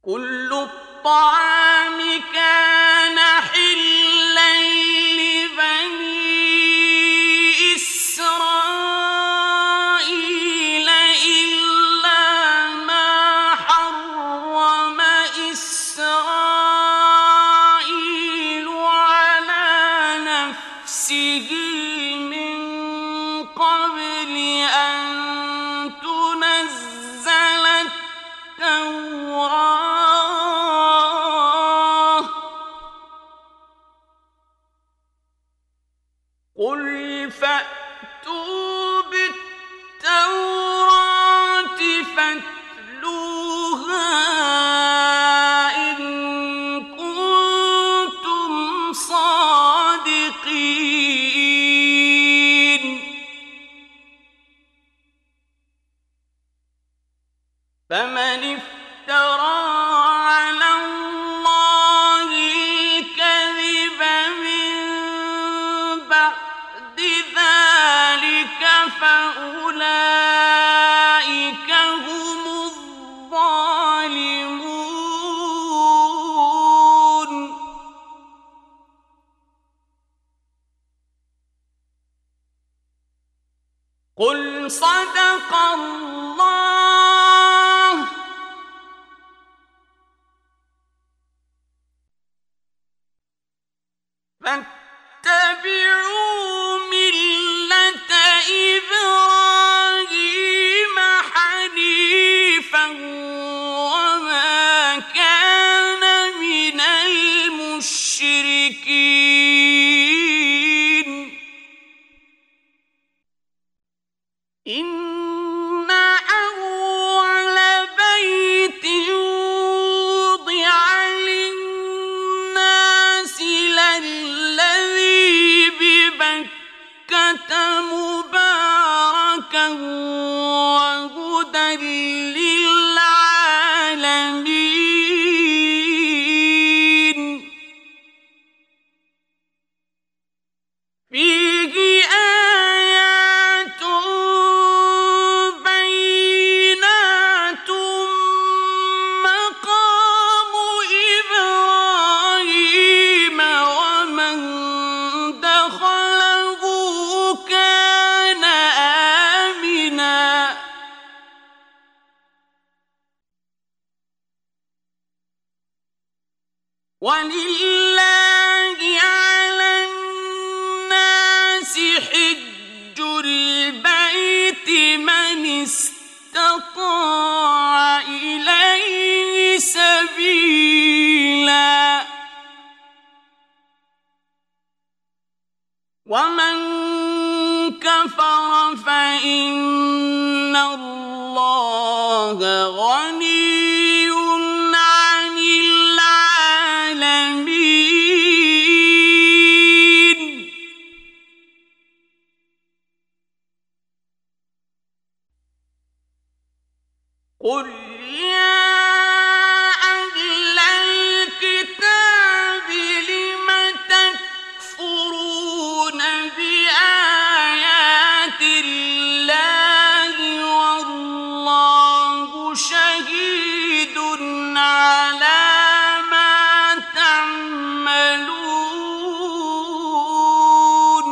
كل الطعام كان حلا لبني إسرائيل إلا ما حرم إسرائيل على نفسه من قبل أن تنزل التوراة قل فأتوا بالتوراة فاتلوها إن كنتم صادقين فمن افترى على الله الكذب من بعد ذلك فأولئك هم الظالمون قل صدق الله فاتبعوا ملة إبراهيم حنيفا وما كان من المشركين إن أول بيت وضع للناس للذي ببكة مباركا وهدى للعالمين فيه آيات بينات مقام إبراهيم ومن دخله كان آمنا ولله على الناس حج البيت من استطاع إليه سبيلا ومن كفر فإن الله غني عن العالمين قل يا أهل الكتاب لم تكفرون بآيات الله والله شهيد على ما تعملون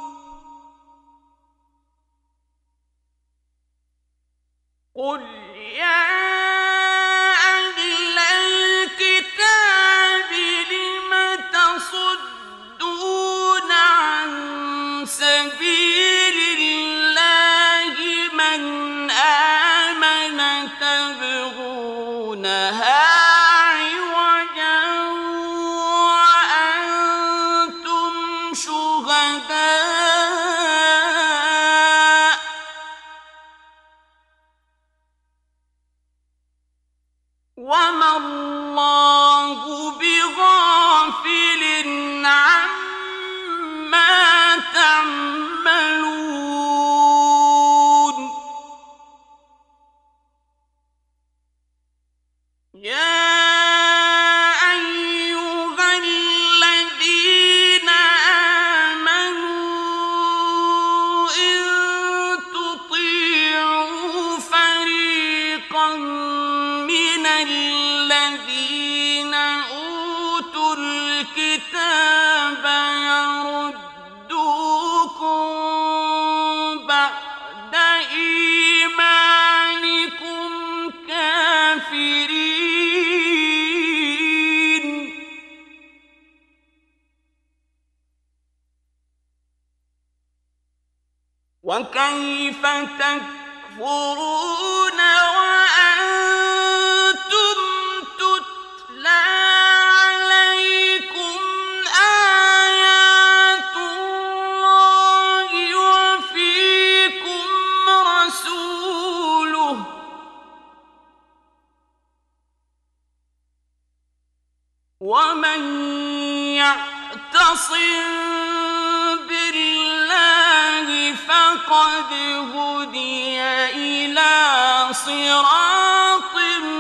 قل يا أهل الكتاب لم تصدون عن سبيل الله من آمن تبغونها عوجا وأنتم شهداء وما الله بغافل عما تعملون يا أيها الذين آمنوا إن تطيعوا فريقا من الذين وكيف تكفرون وأنتم تتلى عليكم آيات الله وفيكم رسوله ومن يعتصم بالله فقد هدي إلى صراط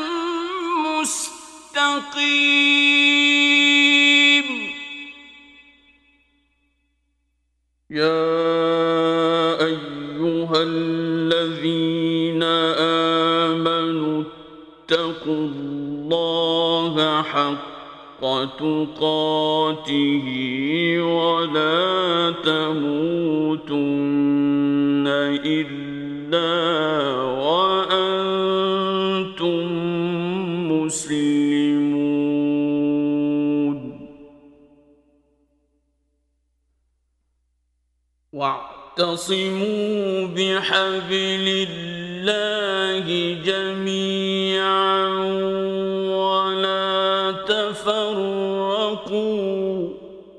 مستقيم. يا أيها الذين آمنوا اتقوا الله حق تقاته ولا تموتن إلا وأنتم مسلمون. واعتصموا بحبل الله جميعا ولا تفرقوا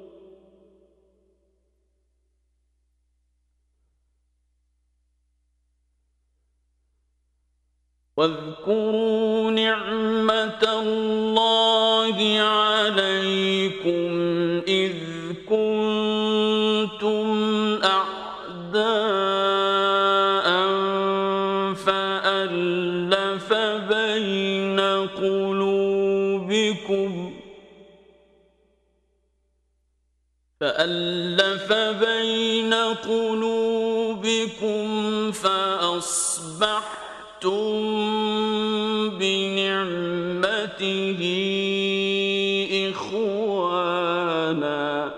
واذكروا نعمة الله عليكم إذ كنتم أعداء فألف بين قلوبكم فأصبحتم بنعمته إخوانا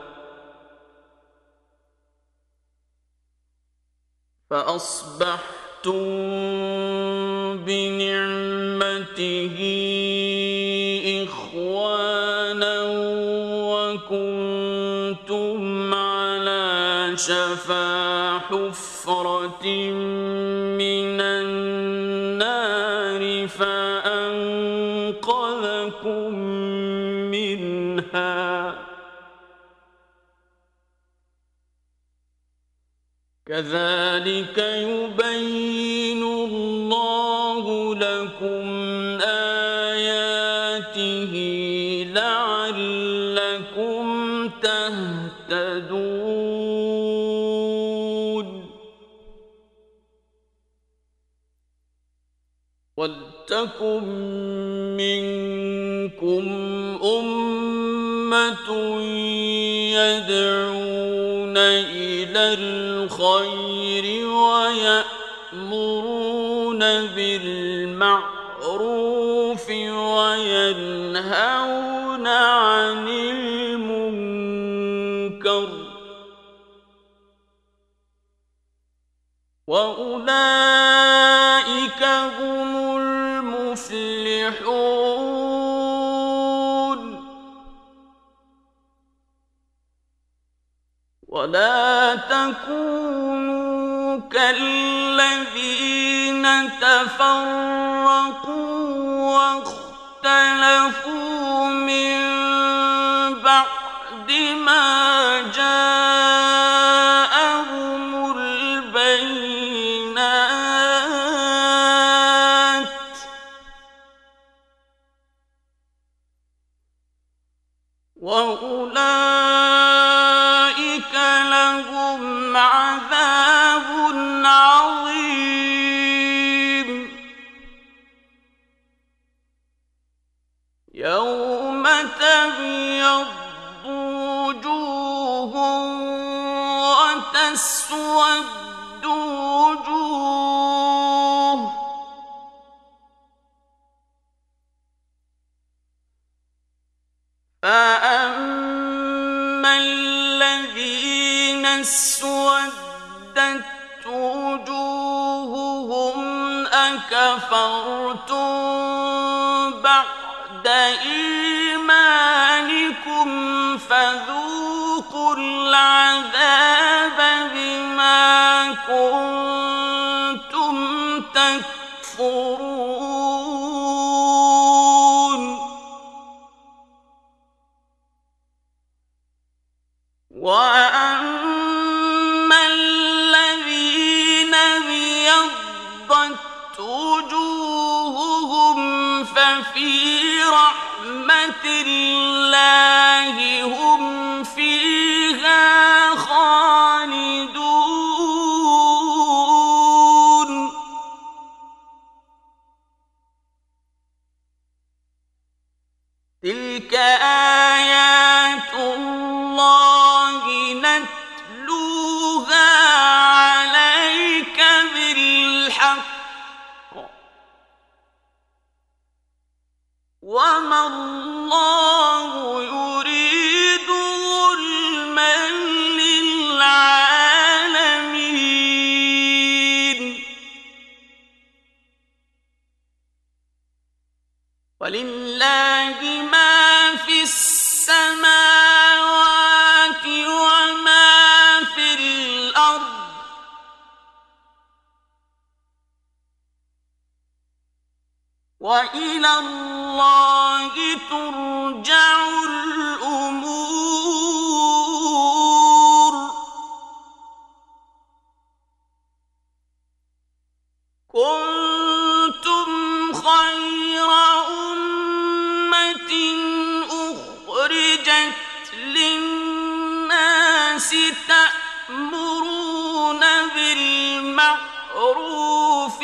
وكنتم على شفا حفرة من النار فأنقذكم منها كذلك يبين الله لكم آياته لعلكم تهتدون. ولتكن منكم أمة يدعون إلى الخير ويأمرون بالمعروف وينهون عن المنكر وأولئك هم المفلحون. ولا تكونوا كالذين تفرقوا واختلفوا من بعد ما جاءهم البينات وأولئك لهم عذاب عظيم. يوم تبيض وجوه وتسود وجوه فأما الذين اسودت وجوههم أكفرتم بعد إيمانكم فذوقوا العذاب بما كنتم تكفرون وأما الذين ابيضت وجوههم ففي رحمة الله هم فيها خالدون تلك آيات الله نتلوها عليك بالحق وما الله يريد ظلما للعالمين ولله ما في السماوات وما في الأرض وإلى الله ترجع الأمور كنتم خير أمة أخرجت للناس تأمرون بالمعروف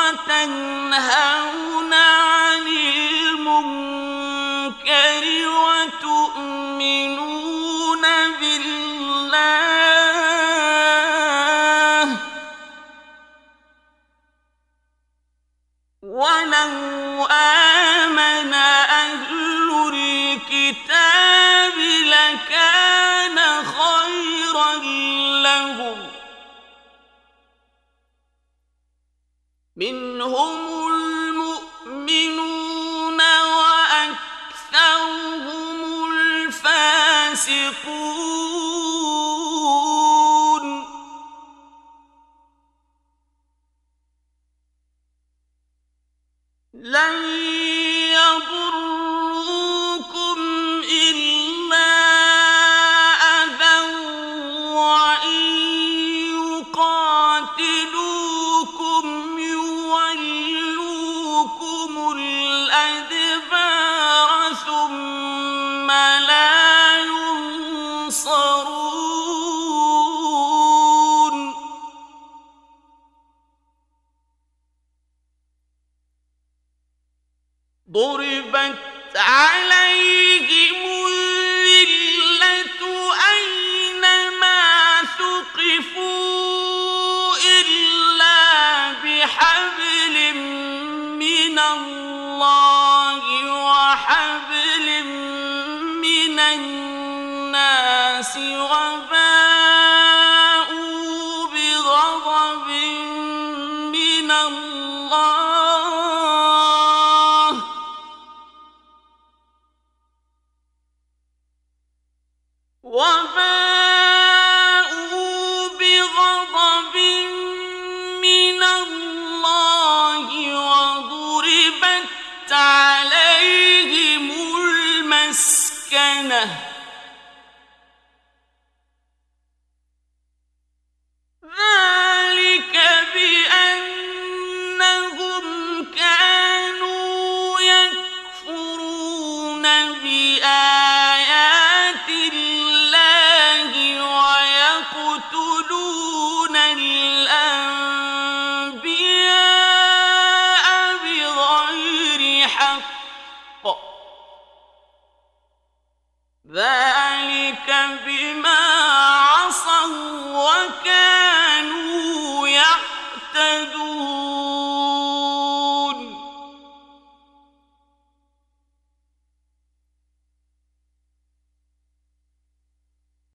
وتنهون عن المنكر وتؤمنون بالله ولو آمن أهل الكتاب لكان خيرا لهم منهم المؤمنون وأكثرهم الفاسقون لن يضروكم إلا أذى وإن يقاتلوكم يولوكم الأدبار ثم لا ينصرون ضربت عليهم الذلة أينما ثقفوا إلا بحبل من الله وحبل من الناس وباءوا بغضب من الله وضربت عليهم المسكنة ذلك بأنهم كانوا يكفرون بآيات الله ويقتلون الأنبياء بغير حق ذلك بما